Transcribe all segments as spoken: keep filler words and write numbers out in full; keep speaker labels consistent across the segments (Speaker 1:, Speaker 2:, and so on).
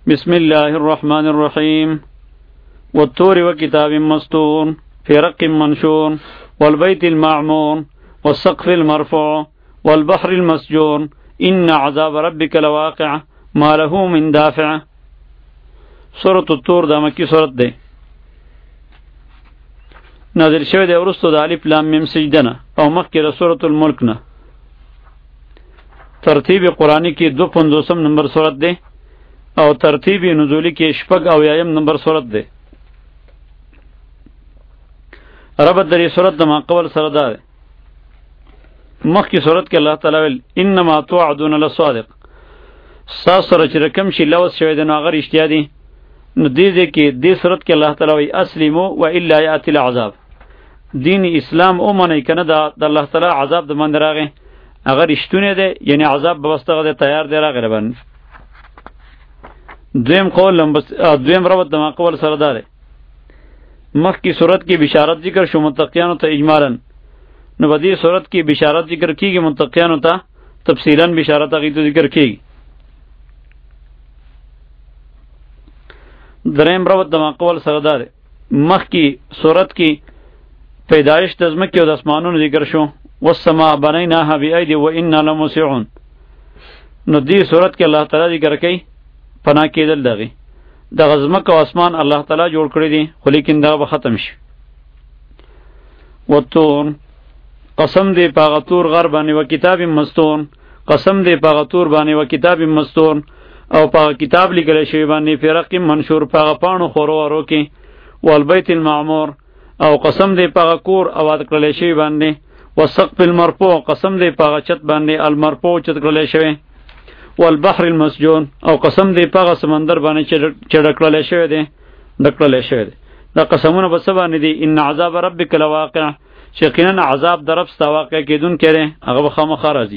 Speaker 1: بسم الله الرحمن الرحيم والطور وكتاب مسطور في رق منشور والبيت المعمور والسقف المرفوع والبحر المسجور إن عذاب ربك لواقع ما له من دافع. سورة الطور دا مکی سورت ده نازل شوی ده ورستو دا الف لام میم سجده نه او مخکې د سورة الملک نه. ترتیب قرآنی کی دو پنځوسم نمبر سورت ده او ترتیب نزولی کی شپږ او یایم نمبر سورت ده. ربط دری سورت دا ما قبل سره ده مخکې سورت کې الله تعالی ویل انما توعدون لصادق، ساس سره چې رقم شي لوث شوی ده نو هغه رښتیا دي. نو دې دې کې دې صورت کې الله تعالی وی اسلموا و الا یاتی العذاب، دین اسلام او منی کنه د الله تعالی عذاب د من راغی اگر رښتونه ده، یعنی عذاب به واستغه ده تیار دی راغی باندې. دویم قول لمبس دویم ربط د ماقول سره ده. مخ کی صورت کی بشارت ذکر شو متقیانو ته اجمالا، نو بدی صورت کی بشارت ذکر کیږي متقیانو ته تفصیلا بشارت هغه ته ذکر کیږي. دریم ربط د ماقول سره ده. مخ کی صورت کی پیدایش د ځمکې او د اسمانونو ذکر شو والسماء بنیناها بأیدی وإنا لموسعون، نو دی صورت کې الله تعالی ذکر کوي پناه کېدل دغه د ځمکه او اسمان الله تعالی جوړ کړی دي، خو لیکن دا به ختم شي. والطور قسم دی پاغه تور غر باندې و کتاب مستور، قسم دی پاغه تور باندې و کتاب مستور او پاغه کتاب لیکل شوی باندې فرق منشور پاغه پانو خورو ورو کې. والبیت المعمور او قسم دی پاغه کور آباد کړل شوی باندې. والسقف المرفوع قسم دی پاغه چت باندې المرفوع چت کړل شوی. والبحر المسجون او قسم دی پاغه سمندر باندې چې ډکړل شوی دی ډکړل شوی دی. دا قسمونه بس باندې دي ان عذاب ربک لواقع، یقینا عذاب در رب ستا واقع کیدون کړي هغه خامخا راځي.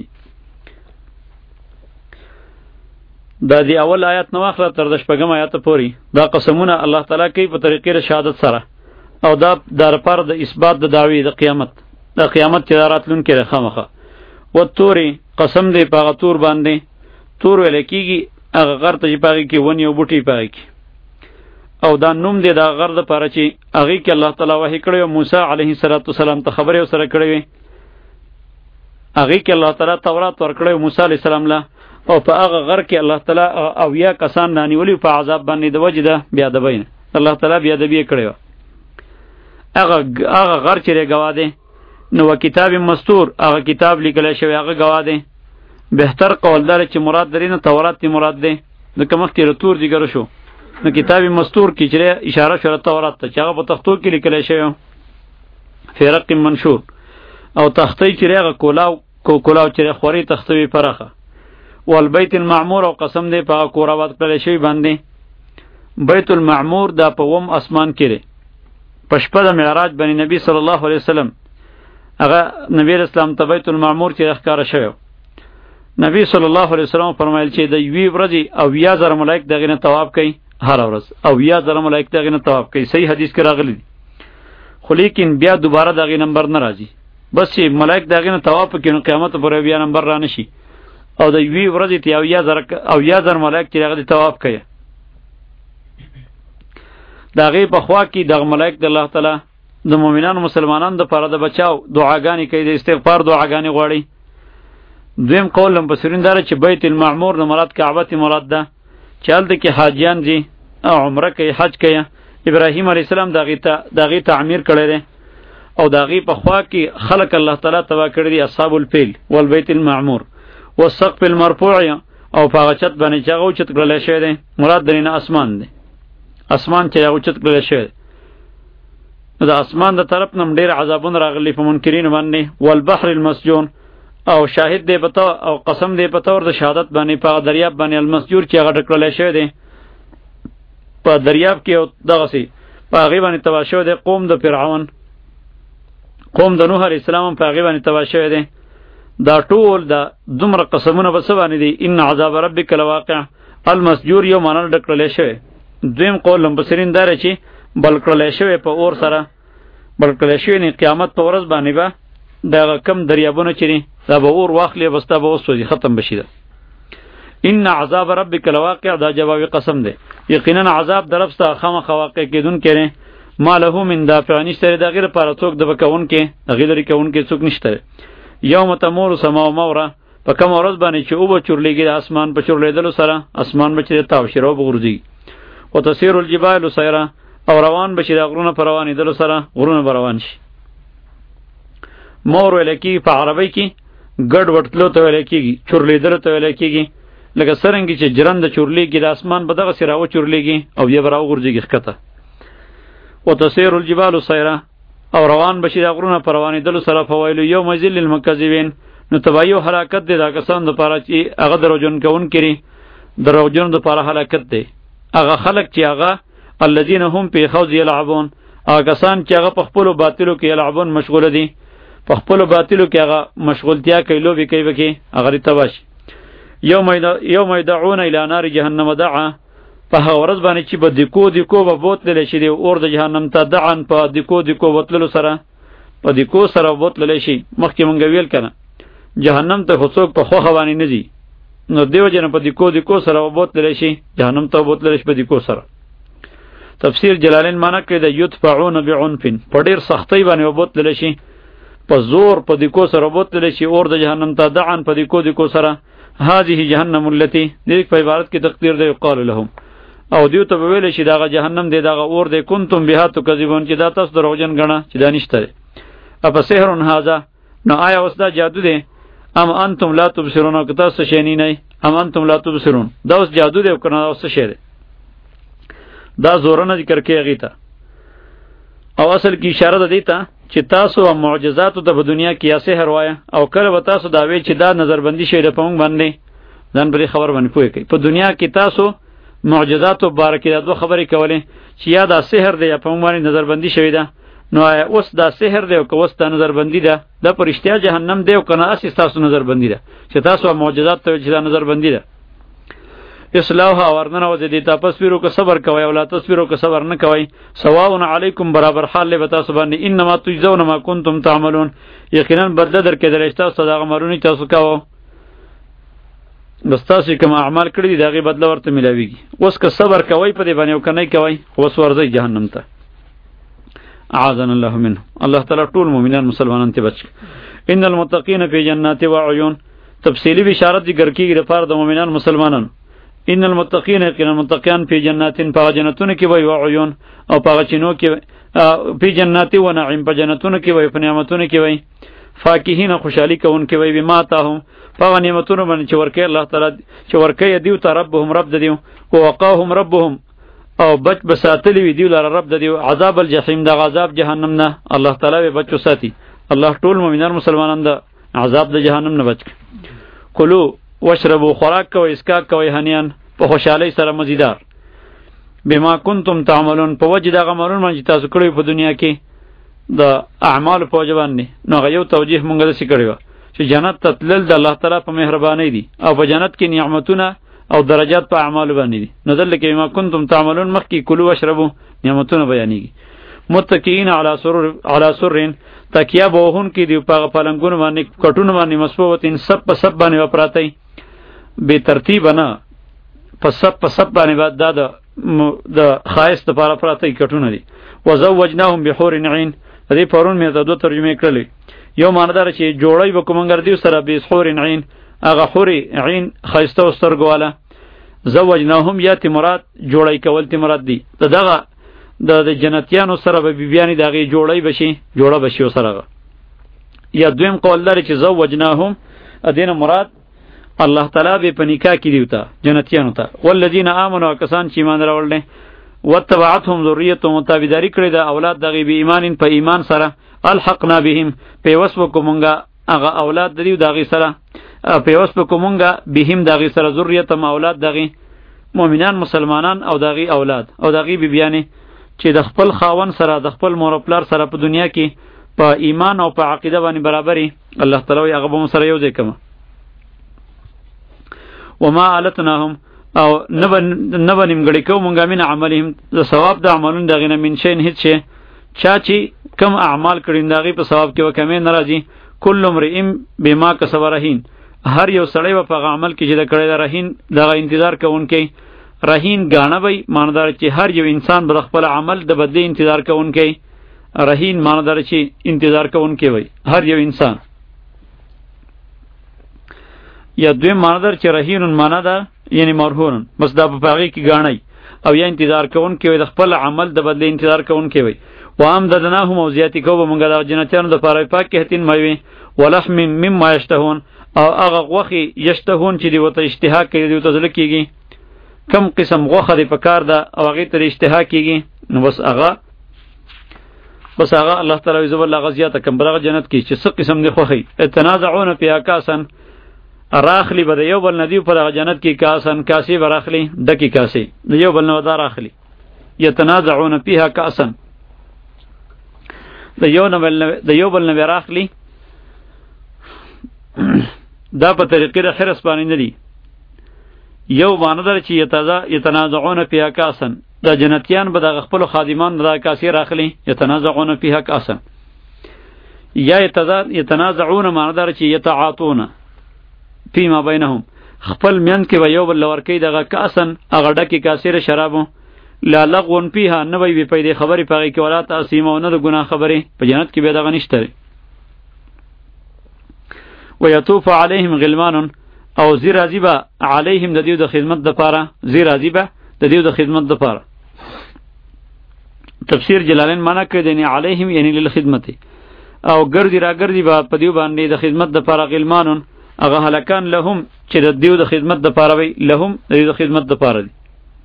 Speaker 1: دا دی اول آیات نو اخر تر د شپږم آیات پورې دا قسمونه الله تعالی کوي په طریقې د شهادت سره، او دا در پر د اثبات د دعوی د قیامت د قیامت چې راتلون کې خامخا. و توري قسم دی پاغه تور باندې، تور ویل کیږي هغه غر ته چې پاغه کې ونی او بوټي پاغه کې، او دا نوم دی دا غر د پاره چې هغه کې الله تعالی وحی کړی او موسی علیه السلام ته خبره سره کړی وي. هغه کې الله تعالی تورات ورکړی موسی علیه السلام له، او په هغه غر کې الله تعالی او یا کسان نانیولی په عذاب باندې د وجه ده بیا د بین الله تعالی بیا د بیا کړی و. هغه هغه غر چې غوا دی نو کتاب مستور هغه کتاب لیکل شوی هغه غوا دی. بهتر قول دار چې مراد درینه تورات دی مراد دی، نو کوم وخت رتور دیګر شو نو کتاب مستور کې چې اشاره شوه تورات ته چې هغه په تختو کې لیکل شوی فرق منشور، او تختې چې هغه کولاو کو کولاو چې خوري تختوي پرخه. والبیت المعمور او قسم دی په کور آباد کړل شوی باندې. بیت المعمور دا په وم اسمان کې دی. په شپه د معراج باندې نبی صلی الله علیه وسلم هغه نبی اسلام ته بیت المعمور کې ښکارا شوی. نبی صلی الله علیه وسلم فرمایل چې د یوې ورځې او یا زره ملائک دغه نه طواف کوي هر ورځ، او یا زره ملائک دغه نه طواف کوي. صحیح حدیث کې راغلی دی، خو لیکن بیا دوباره دغه نمبر نه راځي. بس چې ملائک دغه نه طواف کوي نو قیامت پر بیا نمبر را نشي، او د یوې ورځې ته او یا زره او یا زره ملائک چې هغه طواف کوي. دغه په خوا کې دغه ملائک د الله تعالی د مؤمنانو مسلمانانو د لپاره د بچاو دعاګانې کوي، د استغفار دعاګانې غواړي. دویم قول لم بصیرین داره چې بیت المعمور نه مراد کعبه تی مراد ده، چې هلته کې حاجیان دي او عمره کوي حج کوي. ابراهیم علیه السلام دغه ته دغه تعمیر کړی دی، او دغه په خوا کې خلق الله تعالی تبا کړی دي اصحاب الفیل والبیت المعمور والسقف المرفوع، او په چت باندې چې هغه چت کړل شوی دی مراد درینه اسمان دی، اسمان چې هغه چت کړل شوی دی. د اسمان د طرف نم ډیر عذابونه راغلي په منکرین باندې. والبحر المسجون او شاهد دی پتا او قسم دی پتا ور د شهادت باندې په دریاب باندې المسجور چې هغه ډکړل شوی دی په دریاب کې، او دغه سي په هغه باندې تبا شوی دی قوم د فرعون، قوم د نوح علیه السلام په هغه باندې تبا شوی دی. دا ټول دا دومره قسمونه بس باندې دي ان عذاب ربک لواقع. المسجور یو معنی ډکړل شوی. دویم قول لم بصیرین دار چې بل کړل شوی په اور سره بل کړل شوی نه قیامت په ورځ باندې به دا کم دریابونه چي دا به اور واخلې بس دا به وسوځي ختم بشي. ان عذاب ربک لواقع، دا جواب قسم ده، یقینا عذاب درفستا خامخا واقع کیدون کړي. ما له من دافع نشته د غیر پر څوک د بکون کې غیر لري کون کې څوک نشته. یوم تمور سما موره، په کوم ورځ باندې چې او به چورلیږي د اسمان په چورلیدلو سره، اسمان به چې تاو شي رو بغورځي. او تسیر الجبال سیرا، او روان بشي د غرونه پر روانېدلو سره غرونه به روان شي. مور ویل کېږي په عربی کې ګډ وټلو ته ویل کېږي، چورلیدلو ته ویل کېږي. لکه څرنګه چې جرند چورلیږي د اسمان به دغسې راو چورلیږي او بیا به راوغورځېږي ښکته. و تسیر الجبال سیرا، او روان بشي د غرونه په روانېدلو سره. فویل یومئذ للمکذبین، نو تباهي او هلاکت دی دا کسان دپاره چې هغه دروغجن کوونکي دي، دروغجنو دپاره هلاکت دی. هغه خلک چې هغه الذین هم فی خوض یلعبون، هغه کسان چې هغه په خپلو باطلو کې یلعبون مشغوله دي، په خپلو باطلو کې هغه مشغولتیا کوي، لوبې کوي پکې، هغه دې تباه شي. یوم یدعون الی نار جهنم دعا، په هغه ورځ باندې چې به دیکو دیکو به بوتللی شي دی اور د جهنم ته، دعن په دیکو دیکو بوتللو سره، په دیکو سره بوتللی شي. مخکې مونږ ویل که نه جهنم ته خو څوک په خوښه باندې نه ځي، نو دې وجې نه په دیکو دیکو سره وبوتللی شي، جهنم ته وبوتللی شي په دیکو سره. تفسیر جلالین معنی کړی د یدفعون بعنف، په ډېر سختۍ باندې وبوتللی شي، په زور په دیکو سره وبوتللی شي اور د جهنم ته، دعن په دیکو دیکو سره. هذه جهنم التي، دې په عبارت کې تقدیر دی یقال لهم، او دیو ته به ویلی شي دغه جهنم دی، دغه اور دی، کنتم بها تکذبون، چې دا تاسو دروغجن ګڼه چې دا نشته دی. افسحر هذا، نو آیا اوس دا جادو دی؟ ام انتم لا تبصرون، او که تاسو شی نه نه، ام انتم لا تبصرون، دا اوس جادو دی او که نه اوس څه شی دی؟ دا زورونه ذکر کوي هغې ته، او اصل کې اشاره ده دې ته چې تاسو معجزاتو ته په دنیا کې یا سحر وایه، او کله به تاسو دا وایئ چې دا نظربندي شوې ده په موږ باندې، ځان پرې خبر باندې پوه کوئ. په دنیا کې تاسو معجزاتو باره کې دا دوه خبرې کولې چې یا دا سحر دی یا په موږ باندې نظربندي شوې ده. نو آیا اوس دا سحر دی او که اوس دا نظربندي ده، دا په رښتیا جهنم دی او که نه هسې ستاسو نظربندي ده چې تاسو معجزات ته وایئ چې دا نظربندي ده؟ اصلاحها، ورننوځئ دې ته، تصویرو که صبر کوئ او لا تصویرو که صبر نه کوئ. سواء علیکم، برابر حال دی به تاسو باندې. انما تجزون ما کنتم تعملون، یقینا بدله درکېدلی چې تاسو ته د هغه عملونه چې تاسو کوو، بس تاسو کوم اعمال کړي دي د هغې بدله ورته میلاویږي. اوس که صبر کوئ په دې باندې او که نه کوئ، اوس ورځئ جهنم ته. اعاذنا الله منه، الله تعالی ټول مؤمنان مسلمانان ته بچ. ان المتقین فی جنات و عیون، تفصیلی بشارت ذکر کیږي لپاره د مؤمنان مسلمانانو. ان المتقین، یقینا متقیان فی جناتین، په جنتونو کې وي، و عیون، او په چینو کې، فی جنات و نعیم، په جنتونو کې وي، په نعمتونو کې وي. فاکهین، خوشحالی کوونکې وي، بما آتاهم، په نعمتونو باندې چې ورکوي الله تعالی، چې ورکوي دیو ته ربهم، رب د دیو، ووقاهم ربهم، او بچ بساتلی وي دیو لره رب د دیو، عذاب الجحیم، د عذاب جهنم نه الله تعالی به بچو ساتي. الله ټول مؤمنان مسلمانان د عذاب د جهنم نه بچ. کلو واشربو، خوراک کوئ، اسکاک کوئ، هنیان، په خوشحالۍ سره مزیدار. بما کنتم تعملون، په وجه د هغه عملونو باندې چې تاسو کړي په دنیا کې د اعمالو په وجه باندې. نو هغه یو توجیه مونږ داسې کړی وه چې جنت ته تلل د الله تعالی په مهربانۍ دي، او په جنت کې نعمتونه او درجات په اعمالو باندې دي. نو دلته کې بما کنتم تعملون مخکې کلو واشربو نعمتونه بیانېږي. متکئین علی سرور، علی سرین، تکیه به وهونکي دي په هغه پلنګونو باندې، کټونو باندې، مصفوبتین، سب په سب باندې به پراته، بې ترتیبه نه، په سب په سب باندې به دا د د ښایست دپاره پراته کټونه دي. وزوجناهم بحور عین، د دې پرون مې ته دوه ترجمې کړلې. یو معنی داره چې جوړی به کوم انګر دیو سره بحور عین، هغه حور عین ښایسته و سترګو والا. زوجناهم یا تی مراد جوړی کول تی مراد دی، د دغه د جنتیانو سره به بیبیانې د هغې جوړی بشي، جوړه بشي ورسره. یا دویم قول لري چې زوجناهم ادینه مراد الله تعالی به په نکاح کې دیو ته جنتیانو ته. والذین آمنوا، کسان چې ایمان راوړل دي، واتبعتهم ذریتهم، متابعداري کړې ده اولاد دغې به ایمان، په ایمان سره. الحقنا بهم، پیوس وکړو مونږه هغه اولاد د دیو د هغې سره، پیوس وکړو مونږه بهم د هغې سره، ذریتهم اولاد دغې مؤمنان مسلمانان، او د هغې اولاد او د هغې بیبیانې چې د خپل خاوند سره، د خپل مور او پلار سره په دنیا کې په ایمان او په عقیده باندې برابري، الله تعالی وایي هغه به مو سره یو ځای کړم. وما علتناهم، او نبا نیمګړی کوو مونږه من عملهم، د ثواب د عملون د هغې نه، من شین هېڅ شی، چا چې کم اعمال کړي د هغې په ثواب کې به کمی نه راځي. کل امرئ بما کسب رهین، هر یو سړی به په عمل کې چې د کړی د رهین دغه انتظار کوونکی رهین ګاڼه وی ماندار چې هر یو انسان به خپل عمل د بدلی انتظار کوونکی رهین ماندار چې انتظار کوونکی وی هر یو انسان یا دوی ماندار چې رهینون معنا ده یعنی مرهون بس دا په هغه کې ګاڼی او یا انتظار کوونکی وی د خپل عمل د بدلی انتظار کوونکی وی وام ددناهم او زیاتی کو به مونږ د جنتیانو د پاره پاک کې هتین مې وی ولحم مما یشتهون او هغه غوخي یشتهون چې دی وته اشتها کوي دی وته زل کیږي کم قسم غوخه دی په کار ده او هغه ته اشتها کیږي نو بس هغه بس هغه الله تعالی عز وجل غزیات کم برغه جنت کې چې څه قسم دی خوخي تنازعون فی کاسن راخلی به یو بل ندی په دغه جنت کې کاسن کاسی براخلی دکی کاسی یو بل نو دار اخلی یتنازعون فیها کاسن د یو نو د یو بل نو راخلی دا په طریقې د حرس باندې نه دی یو باندې در چې یتازا یتنازعون فیها کاسن د جنتیان به د خپل خادمان د کاسی راخلی یتنازعون فیها کاسن یا یتازا یتنازعون باندې در چې یتعاطون فيما بينهم خپل من کې به یو بل ورکی دغه کاسن هغه ډکی کاسیر شرابو لا لغون فيها نه وي پیدا خبري پغی کې ولا تاسیم او نه د ګناه خبري په جنت کې به دغه نشته ويطوف عليهم غلمان او زیر عذبا عليهم د دیو د خدمت د پاره زیر عذبا د دیو د خدمت د پاره تفسیر جلالین معنا کوي دني عليهم یعنی للخدمت او ګرځي را ګرځي با په دیو باندې د خدمت د پاره غلمانون اغه هلکان لهم چې د دیو د خدمت د پاره وي لهم د دیو د خدمت د پاره دي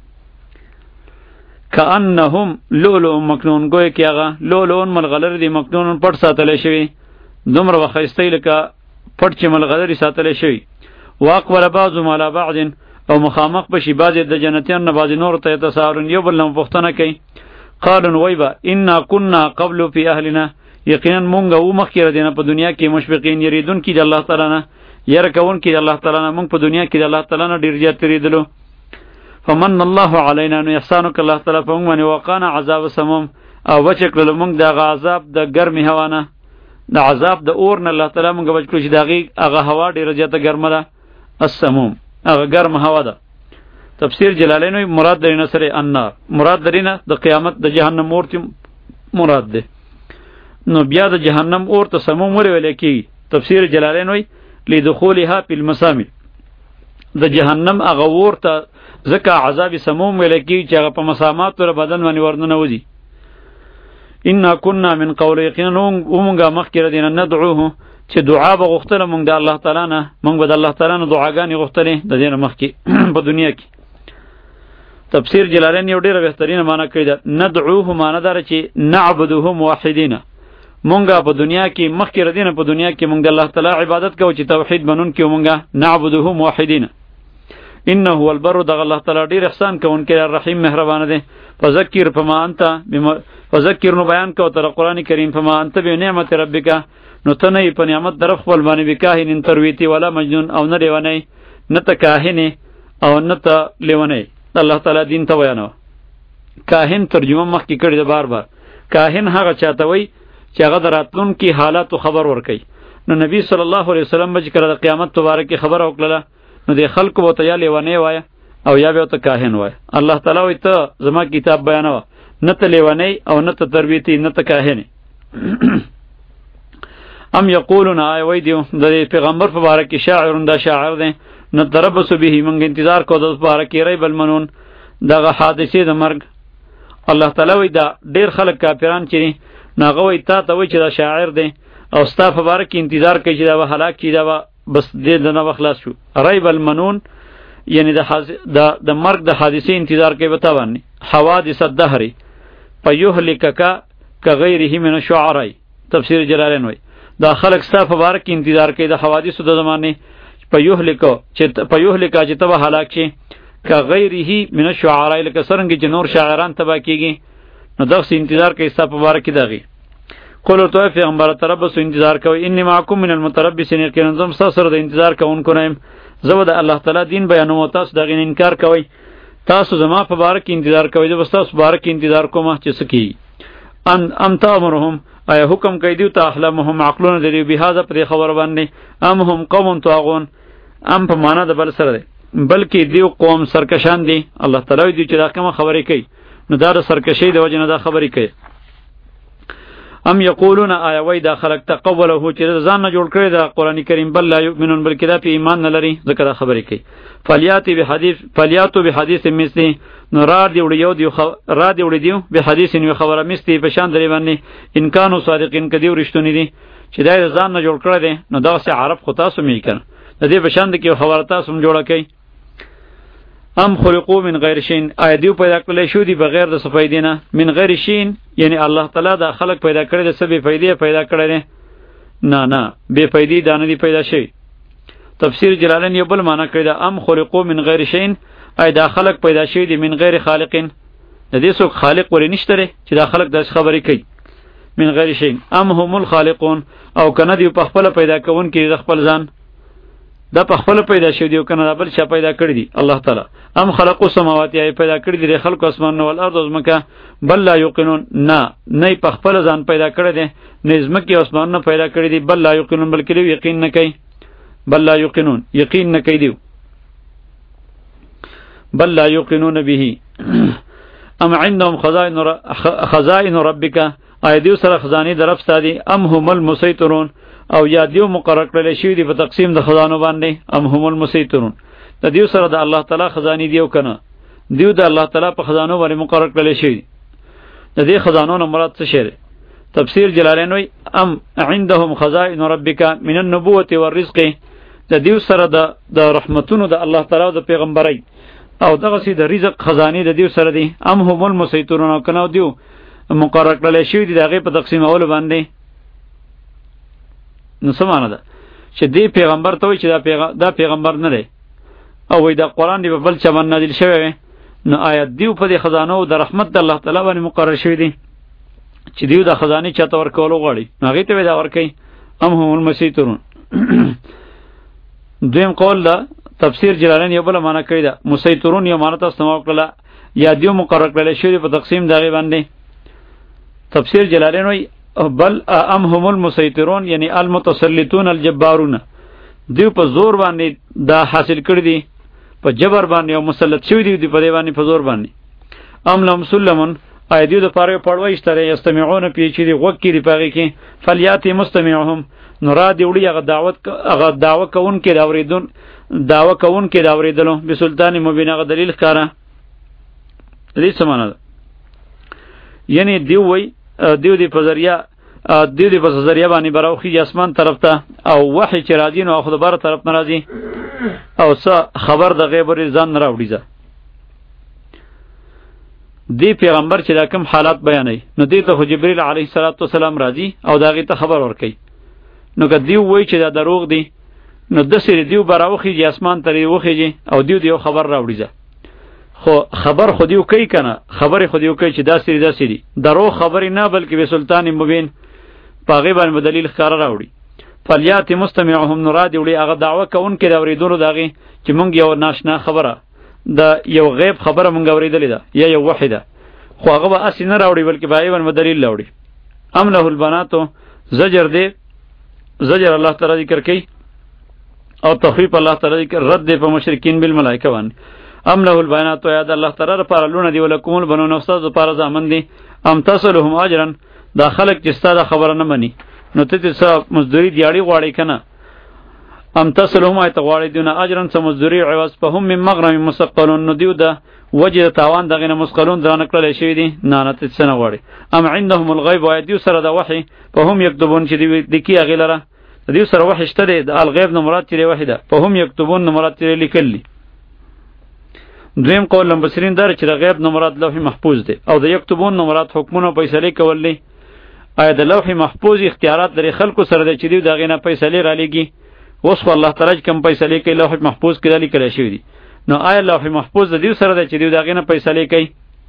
Speaker 1: کأنهم لؤلؤ مکنون گوی که اغا لؤلؤن ملغلر دی مکنون پټ ساتلی شوی دومره وخیستی لکه پټ چې ملغلری ساتلی شوی واقبل بعضهم علی بعض او مخامخ بشي بعضې د جنتیان نه بعضې نورو ته یتساءلون یو بل نه پوښتنه کوي قالون وی به انا کنا قبل فی اهلنا یقینا مونږ و مخکې ردینه په دنیا کې مشفقین یریدونکي د الله تعالی نه یره کوونکي د الله تعالی نه مونږ په دنیا کې د الله تعالی نه ډېر زیات تېرېدلو فمن الله علینا نو احسانک الله تعالی په موږ باندې وقانا عذاب سموم او بچ کړل موږ د عذاب د ګرمې هوا نه د عذاب د اور نه الله تعالی موږ بچ کړو چې دغه هغه هوا ډیره زیاته ګرمه ده السموم هغه ګرم هوا ده تفسیر جلالین مراد درینه سره النار مراد درینه د قیامت د جهنم اور ته مراد ده نو بیا د جهنم اور ته سموم ور ویل کی تفسیر جلالین وی لدخولها فی المسامل د جهنم هغه اور ته زکه عذاب سموم ویل کی چې هغه په مسامات ور بدن باندې ورننه وځي ان كنا من قول یقینا ومغه مخکره دینه ندعوه چې دعا به غوښتله مونږ د الله تعالی نه مونږ به د الله تعالی نه دعاګانې غوښتلې د دینه مخکې په دنیا کې تفسیر جلالین یو ډیره بهترینه معنی کړی ده ندعوه معنی دار چې نعبده موحدین مونږه په دنیا کې مخکره دینه په دنیا کې مونږ د الله تعالی عبادت کوو چې توحید بنون کې مونږه نعبده موحدین انه هو البر دغ الله تعالی ډیر احسان کوونکی رحیم مهربان دی فذکر فما انت فذکر نو بیان کو تر قران کریم فما انت بنعمت ربک نو ته نه په نعمت در خپل باندې وکاهین ترویتی ولا مجنون او نه لیونی نه ته کاهن او نه ته لیونی الله تعالی دین ته بیانو کاهن ترجمه مخ کی کړی بار بار کاهن هغه چاته وای چې هغه دراتلون کی حالات خبر ورکي نو نبی صلی الله علیه وسلم به کړه د قیامت مبارک خبر وکړه نو د خلق بو ته یا لیونی وای او یا به ته کاهن وای الله تعالی وای ته زما کتاب بیانو نه ته لیونی او نه ته تربیتی نه ته کاهن ام یقولون آی وای دیو د پیغمبر مبارک شاعر دا شاعر دی نو تربص به منګ انتظار کو د مبارک ری بل منون دغه حادثه د مرګ الله تعالی وای دا ډیر خلک کافران چي ناغه وای تا ته وای چې دا شاعر دی او ستا مبارک انتظار کوي چې دا هلاک کی دا بس دې د نو خلاص شو ریب المنون یعنی د د د مرګ د حادثه انتظار کوي وتا باندې حوادث الدهر فیهلکک کغیره من الشعراء تفسیر جلالین وای دا خلق ستا مبارک انتظار کوي د حوادث د زمانه فیهلکو چې فیهلک چې تبه هلاک شي کغیره من الشعراء لک سرنګ چې نور شاعران تبا کیږي نو دغه انتظار کوي ستا مبارک دغه قولو تو پیغمبر تربص انتظار کوي انی معکم من المتربصین یقینا زم سره د انتظار کوونکو نیم زو د الله تعالی دین بیانوم تاسو دغه انکار کوي تاسو زما په بارک انتظار کوي د تاسو بارک انتظار کوم چې سکی ان ام تامرهم ایا حکم کوي دیو ته احلامهم عقلون دی به هاذا پر خبر باندې ام هم قوم طاغون ام په معنا د بل سره دی، بلکې دیو قوم سرکشان دي. الله تعالی دی چې دا کوم خبرې کوي نو دا د سرکشي د وجه نه دا خبرې کوي. ام یقولون آیا وای دا خلق تقوله چې ځان نه جوړ کړی دا قران کریم، بل لا یؤمنون بلکې دا په ایمان نه لري ځکه دا خبرې کوي. فلیاتی بحدیث فلیاتو بحدیث مثلی نو را دی وړیو دی خو را دی وړی دیو به حدیث نو خبره مثلی په شان درې باندې ان کانوا صادقین کدی ورشتونی دي چې دا ځان نه جوړ کړی دی نو دا سه عرب خو تاسو می کړ د دې په شان د کې خبره تاسو جوړه کوي. ام خلقو من غیر شین آیا دیو پیدا کړل شو دی بغیر د صفایدې نه، من غیر شین یعنی الله تعالی دا خلق پیدا کړی د سبب فائدې پیدا کړی نه نه بے فائدې دانه دی پیدا شي. تفسیر جلالین یو بل معنی کړی دا ام خلقو من غیر شین آیا دا خلق پیدا شوی دی من غیر خالقین، د دې څوک خالق ورې نشته چې دا خلق داس خبرې کوي. من غیر شین ام هم الخالقون او کنه دی په خپل پیدا کون کې د خپل ځان دا په خپل پیدا شوی دی او کنه بل چا پیدا کړی دی الله تعالی. ام خلقو سماوات ای پیدا کړی دی خلق اسمان او الارض او زمکه، بل لا یقینون نه نه په خپل ځان پیدا کړی دی نه زمکه اسمان نه پیدا کړی دی، بل لا یقینون بلکې یقین نه کوي، بل لا یقینون یقین نه کوي دی، بل لا یقینون به. ام عندهم خزائن خزائن ربک ای دیو سره خزانه در رب ستادي، ام هم المسیطرون او یا دیو مقرر کړل شوی دی په تقسیم د خزانو باندې، ام هم المسیطرون د دیو سره د الله تعالی خزانی دیو کنه دیو د الله تعالی په خزانو باندې مقرر کړل شوی. د دې خزانو نه مراد څه شی؟ تفسیر جلالین وی ام عندهم خزائن ربک من النبوة والرزق د دیو سره د د رحمتونو د الله تعالی او د پیغمبري او دغه سي د رزق خزانه د دیو سره دی، ام هم المسیطرون کنه دیو مقرر کړل شوی دی دغه په تقسیم اول باندې. نو سمانه ده چې دی پیغمبر ته وي چې دا پیغمبر دا پیغمبر نه دی او وای دا قران دی په بل چا باندې نازل شوی، نو آیات دیو په دې خزانه او د رحمت د الله تعالی باندې مقرر شوی دی چې دیو د خزانه چاته ورکول غواړي نو هغه ته دا ورکي ام هم المسیطرون. دویم قول لا تفسیر جلالین یو بل معنی کړی دا مسیطرون یو معنی تاسو نو کړل یا دیو مقرر کړل شوی په تقسیم دغه باندې. تفسیر جلالین وی بل ام هم المسیطرون یعنی المتسلطون الجبارون دیو په زور باندې دا حاصل کړی دی په جبر باندې او مسلط شوی دی په دی باندې په زور باندې. ام لم سلمون ای دیو د پاره پړوي شتره یستمعون پیچې دی وګ کې دی پاره کې فلیات مستمعهم نورا دی وړي هغه دعوت هغه دعوه کوون کې دا اوریدون دعوه کوون کې دا اوریدلو به سلطان مبین هغه دلیل ښکارا دې سمانه یعنی دیو وی دیو دی په ذریعہ دیو دی په ذریعہ باندې براوخی اسمان طرف ته او وحی چې راځي نو خود بار طرف نه راځي او څه خبر د غیب ور ځان نه راوړي ځه دی پیغمبر چې دا کوم حالات بیانوي نو دی ته جبرئیل علیه السلام راځي او دا غي ته خبر ورکړي. نو که دیو وای چې دا دروغ دی نو د سری دیو براوخی اسمان ته وخیږي او دیو دیو خبر راوړي ځه خو خبر خو دیو کوي کنه خبر خو دیو کوي چې دا سری دا سری درو خبر نه بلکې به سلطان مبین پاغه باندې دلیل ښکار راوړي. فلیات مستمعهم نوراد وړي هغه دعوه کوون کې دا اوریدلو داغي چې مونږ یو ناشنا خبره دا یو غیب خبره مونږ اوریدلې ده یا یو وحیده خو هغه به اصل نه راوړي بلکې به باندې دلیل راوړي. ام له البنات زجر دی زجر الله تعالی ذکر کوي او تخفیف الله تعالی ذکر رد دی په مشرکین بالملائکه باندې. ام له البنات یا الله تعالی لپاره لونه دی ولکم البنون استاد لپاره ځامن دی. ام تصلهم اجرا دا خلق چې ستاسو خبره نه مني نو ته څه مزدوری دیاړي غواړي کنه. ام تصلهم ایت غواړي دونه اجرن څه مزدوری عوض په هم من مغرم مسقلون نو دیو دا وجه تاوان دغه نه مسقلون درانه کړل شوی دی نه نه ته څه نه غواړي. ام عندهم الغیب و دیو سره دا وحی په هم یكتبون چې دی کی غیلره دیو سره وحی شته دی الغیب نو مراد چې وحی ده په هم یكتبون نو مراد چې لیکلی. دویم قول لمبسرین دار چې د غیب نو مراد لوح محفوظ دی او د یكتبون نو مراد حکمونه فیصله کول دی. آیا د لوح محفوظ اختیارات لري خلکو سره د چې دی دغه نه فیصله را لګي اوس الله تعالی کوم فیصله کوي لوح محفوظ کې دلی کړی شوی دی نو آیا لوح محفوظ د دې سره د چې دی دغه نه فیصله کوي.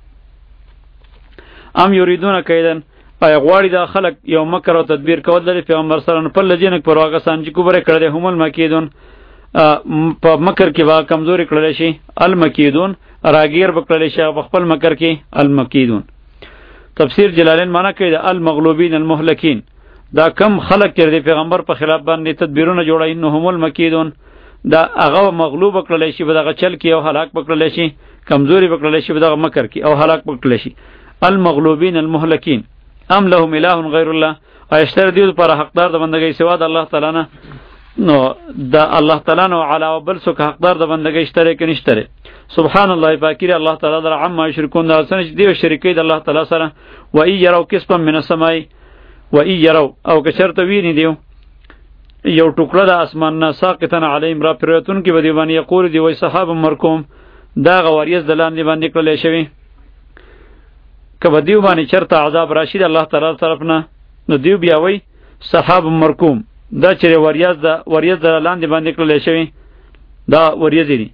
Speaker 1: ام یریدون کیدن آیا غواړي دا خلک یو مکر او تدبیر کول لري پیغمبر سره په لجنه پر واګه سان چې کوبره کړی دی هم المکیدون په مکر کې وا کمزوري کړل شي المکیدون راګیر بکړل شي په خپل مکر کې المکیدون. تفسیر جلالین معنی کوي د المغلوبین المهلکین دا کم خلق چې د پیغمبر په خلاف باندې تدبیرونه جوړای نو هم المکیدون دا هغه مغلوب کړل شي په دغه چل کې او هلاک کړل شي، کمزوري کړل شي په دغه مکر کې او هلاک کړل شي. المغلوبین المهلکین ام لهم اله غیر الله، ایشتر دیو پر حقدار د بندګۍ سوا د الله تعالی نه، نو د الله تعالی نو علاوه بل څوک حقدار د بندګۍ شته کې نشته. سبحان الله پاکی الله تعالی در عما یشرکون، دا څنګه چې دیو شریکې د الله تعالی سره. و ای یرو کسبا من السماء، و ای یرو او که چرته ویني دیو یو ټوکړه د اسمان نه ساقطن علیهم را پرتون کې بدی باندې یقول دی وای صحاب مرکوم، دا غواریز دلان دی باندې کړل شوی. کبه دیو باندې چرته عذاب راشد الله تعالی طرف نه، نو دیو بیا وای صحاب مرکوم، دا چې وریاض د وریاض د لاندې باندې کړل شوی، دا وریاض دی.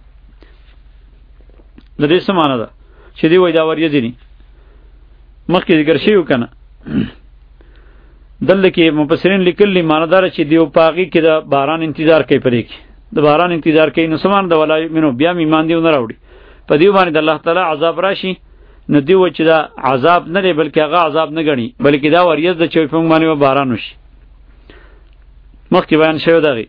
Speaker 1: د دې څه معنی ده چې دی وای دا وریاض دی؟ مخکې ذکر شوی کنه دلته کې مفسرین لیکلي معنی دار چې دیو پاغي کې د باران انتظار کوي، پرې کې د باران انتظار کوي. نو سمان د ولای منو بیا ایمان دیو نه راوړي په دیو باندې د الله تعالی عذاب راشي، نو دیو چې دا عذاب نه دی بلکې هغه عذاب نه غني، بلکې دا وریاض د چوي په باندې باران وشي. مخکې بیان شوی دی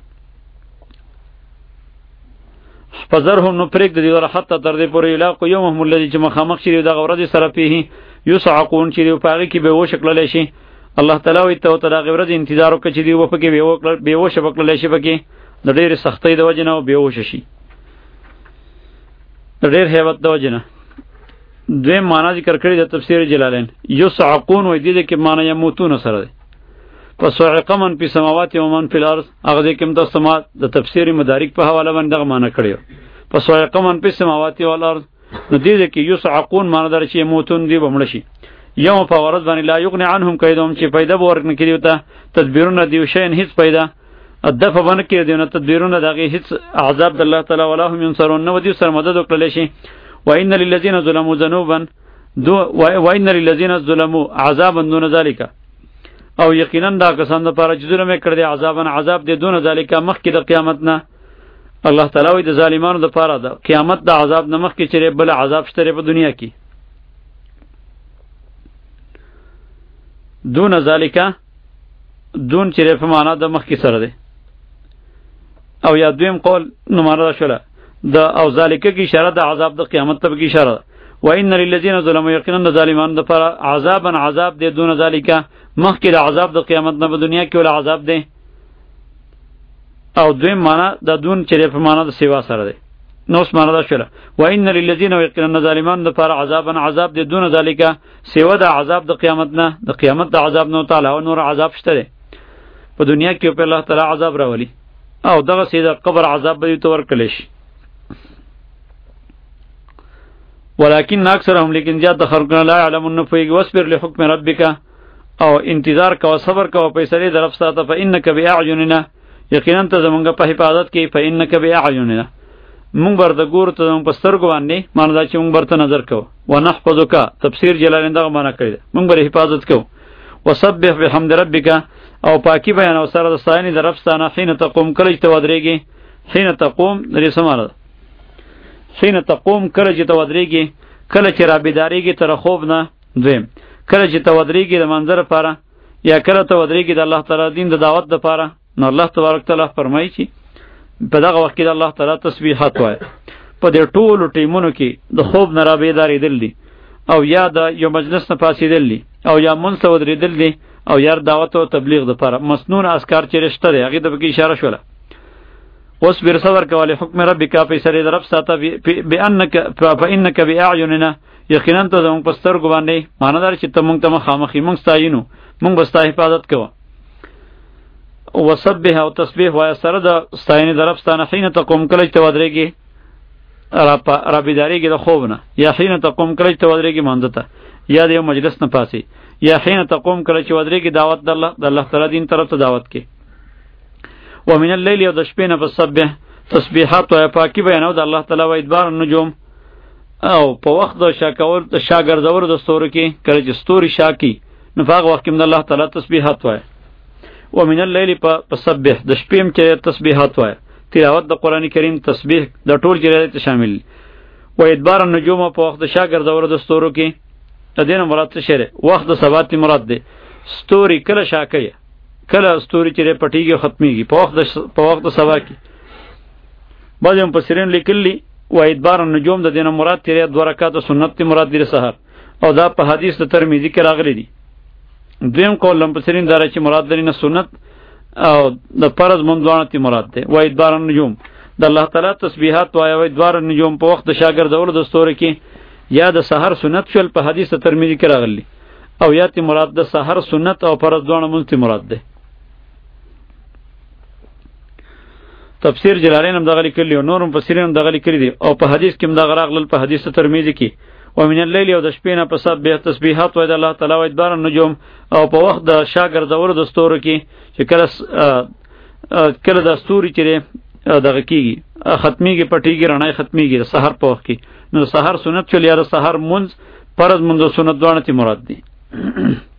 Speaker 1: فزرهم نو پرېږ د دې لپاره حتی تر دې پورې علاقو یومهم الذي چې مخامخ شي دغه ورځ سره پیه یصعقون چې دی پاغي کې به وشکلل شي. الله تعالی وي ته ته دغه ورځ انتظار وکړي چې دی و پکې به وکړ به وش وکړل شي پکې د ډېر سختۍ د وجه نه به وش شي، د ډېر hebat د وجه نه. دوی معنا ذکر کړی د تفسیر جلالین یصعقون وې دي کې معنا یموتون سره دی. فصعق من فی السماوات و من فی الارض، هغه دې کوم د سما د تفسیر مدارک په حواله باندې دغه معنا کړی. فصعق من فی السماوات و الارض، نو دې کې یصعقون معنا در چې یموتون دی بمړ شي. یوم په ورځ باندې لا یغنی عنهم کیدهم چې پیدا به ورنه کړي وته تدبیرونه دی شین هیڅ پیدا الدفع باندې کړي دی نه تدبیرونه دغه هیڅ عذاب د الله تعالی ولا هم ينصرون، نو دې سره مدد وکړل شي. و ان للذین ظلموا ذنوبا دو و ان للذین ظلموا عذابا دون ذلك، او یقینا دا کسان د پاره چې ظلم کړي عذابن عذاب دې دون ذلك مخکې د قیامت نه. الله تعالی وي د ظالمانو د پاره د قیامت د عذاب نه مخکې چې بل عذاب شته په دنیا کې. دون ذالک دون چې په معنا د مخ کې سره دی، او یا دویم قول نو معنا شوله د او ذالک کی اشاره د عذاب د قیامت ته کی اشاره. و ان للذین ظلموا یقینا ظالمان د پر عذابا عذاب دی دون ذالک مخ کې د عذاب د قیامت نه په دنیا کې ول عذاب دی. او دویم معنا د دون چې په معنا د سیوا سره دی. نو اس معنا دا شوله و ان للذین یقینا ظالمان د پر عذابا عذاب دی دون ذالک سیوا د عذاب د قیامت نه، د قیامت د عذاب نو تعالی او نور عذاب شته دی په دنیا کې په الله تعالی عذاب راولي، او دغه سیده قبر عذاب به تور کلیش. ولكن اکثرهم لیکن زیات خلقنا لا يعلمون فیگ واصبر لحکم ربک، او انتظار کو صبر کو فیصله در افساته فانک باعیننا یقینا ته زمونږ په حفاظت کې فانک باعیننا مونږ برته ګور ته په سترګو باندې مانه دا چې مونږ برته نظر کو. ونحفظک تفسیر جلالین دغه معنا کړی مونږ بر حفاظت کو. وسبح بحمد ربک او پاکی بیان او سره د ستاینې در افسانه حين تقوم کله چې ودرېږي. حين تقوم درې سماره حين تقوم کله چې ودرېږي، کله چې را بیداریږي تر خوب نه. دویم کله چې ودرېږي د منظر لپاره، یا کله ودرېږي د الله تعالی دین د دعوت لپاره. نو الله تبارک تعالی فرمایي چې په دغه وخت کې د الله تعالی تسبیحات وایي. په دې ټولو ټیمونو کې د خوب نه را بیدارېدل دي، او یا د یو مجلس نه پاسېدل دي، او یا منځ ته ودرېدل دي، او یا دعوت او تبلیغ لپاره. مسنون اذکار چې رشته دی هغې ته پکې اشاره شوله. واصبر صبر کوه لحکم ربک فیصلې د رب ساته بانک فانک باعیننا یقینا ته زموږ په سترګو باندې معنا دار چې ته مونږ ته مخامخې مونږ ستایینو مونږ به ستا حفاظت کوو. وسبح او تسبیح وایه سره د ستاینې د رب ستانه حین تقوم کله چې ته ودرېږي را بیدارېږي د خوب نه، یا حین تقوم کله چې ته ودرېږي مانځه ته، یا د یو مجلس نه پاسې، یا حین تقوم کله چې ودرېږي دعوت د الله د الله تعالی دین طرف ته دعوت کې. ومن الليل او د شپې نه فسبح تسبیحات وایه پاکي بیانو د الله تعالی و ادبار النجوم، او په وخت د شاکور د شاګرځور د ستورو کې کله چې ستوري شاکی نو په هغه وخت کې د الله تعالی تسبیحات وایه. ومن الليل فسبح د شپې هم چې تسبیحات وایه، تلاوت د قران کریم تسبیح د ټول جریان ته شامل. و ادبار النجوم په وخت د شاګرځور د ستورو کې د دین مراد څه شری وخت د سبات مراد دی. ستوري کله شاکیه کله ستوري چې پټیږي ختميږي په وخت د په وخت د سبا کې بعض مفسرین لیکلی و ادبار النجوم د دینه مراد تیرې دوه رکعات سنت تی مراد دی سحر او دا په حدیث د ترمذی کې راغلی دی. دویم قول مفسرین دا چې مراد لري نه سنت او د فرض مندوانه تی مراد دی. و ادبار النجوم د الله تعالی تسبیحات وایي و ادبار النجوم په وخت د شاګردولو د ستوري کې یا د سحر سنت شول په حدیث د ترمذی کې راغلی او یا تی مراد د سحر سنت او فرض دوانه مونږ تی مراد دی. تفسیر جلالین هم دغه لیکلی او نور مفسرین هم دغه لیکلی دي او په حدیث کې هم دغه راغلل په حدیث ترمذی کې و من الليل او د شپې نه په سب به تسبیحات وای د الله تعالی و ادبار النجوم او په وخت د شاګردولو د ستورو کې چې کله کله د ستوري چې دغه کیږي ختمیږي پټیږي رڼای ختمیږي د سحر په وخت کې نو سحر سنت چلی یا د سحر منځ فرض منځ سنت دوانه تی مراد دي.